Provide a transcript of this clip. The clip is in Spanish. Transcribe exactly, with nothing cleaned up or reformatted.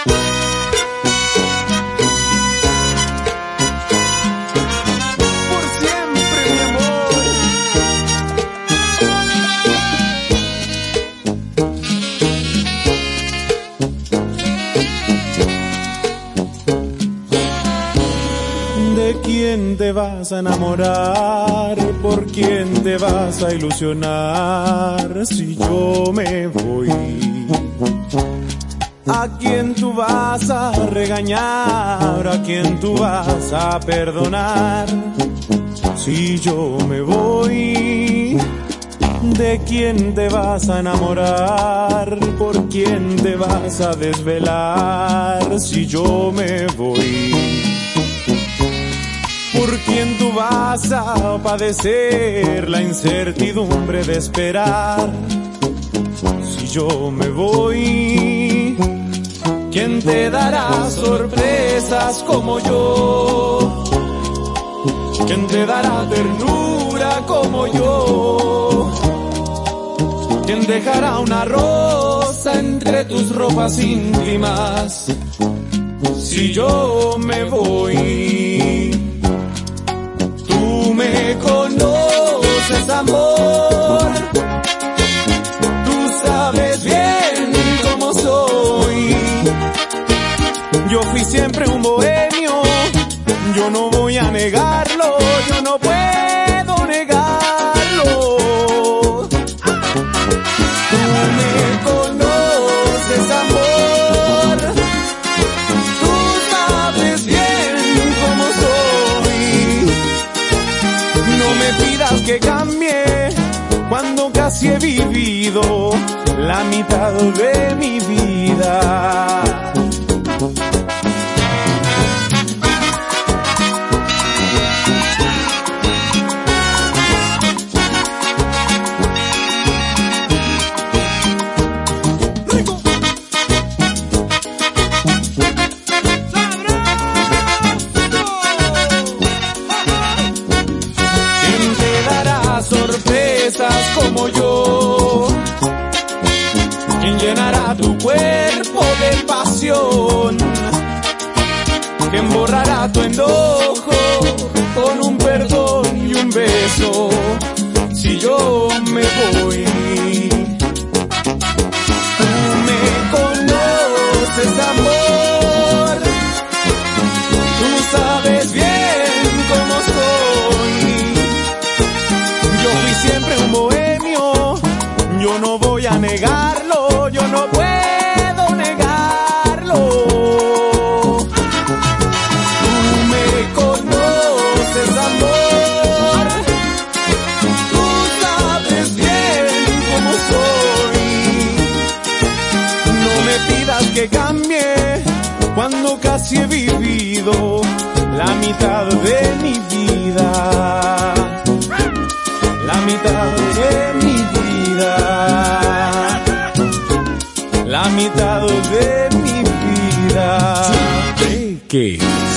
¿De quién te vas a enamorar? ¿Por quién te vas a ilusionar? Si yo me voy, ¿a quién tú vas a regañar? ¿A quién tú vas a perdonar? Si yo me voy, ¿de quién te vas a enamorar? ¿Por quién te vas a desvelar? Si yo me voy, ¿por quién tú vas a padecer la incertidumbre de esperar? Si yo me voy, ¿quién te dará sorpresas como yo? ¿Quién te dará ternura como yo? ¿Quién dejará una rosa entre tus ropas íntimas? Si yo me voy, tú me conoces, amor, tú sabes bien cómo soy. Yo fui siempre un bohemio, yo no voy a negarlo, yo no puedo negarlo. Tú me conoces, amor, tú sabes bien cómo soy. No me pidas que cambie cuando casi he vivido la mitad de mi vida. Como yo, quien llenará tu cuerpo de pasión, quien borrará tu enojo con un perdón y un beso. Si yo me voy, tú me conoces, amor, tú sabes bien cómo soy. Yo fui siempre un bohemio, yo no voy a negarlo, yo no puedo negarlo. Tú me conoces, amor, tú sabes bien cómo soy. No me pidas que cambie cuando casi he vivido la mitad de mi vida. La mitad de mi vida, la mitad de mi vida. ¿Qué?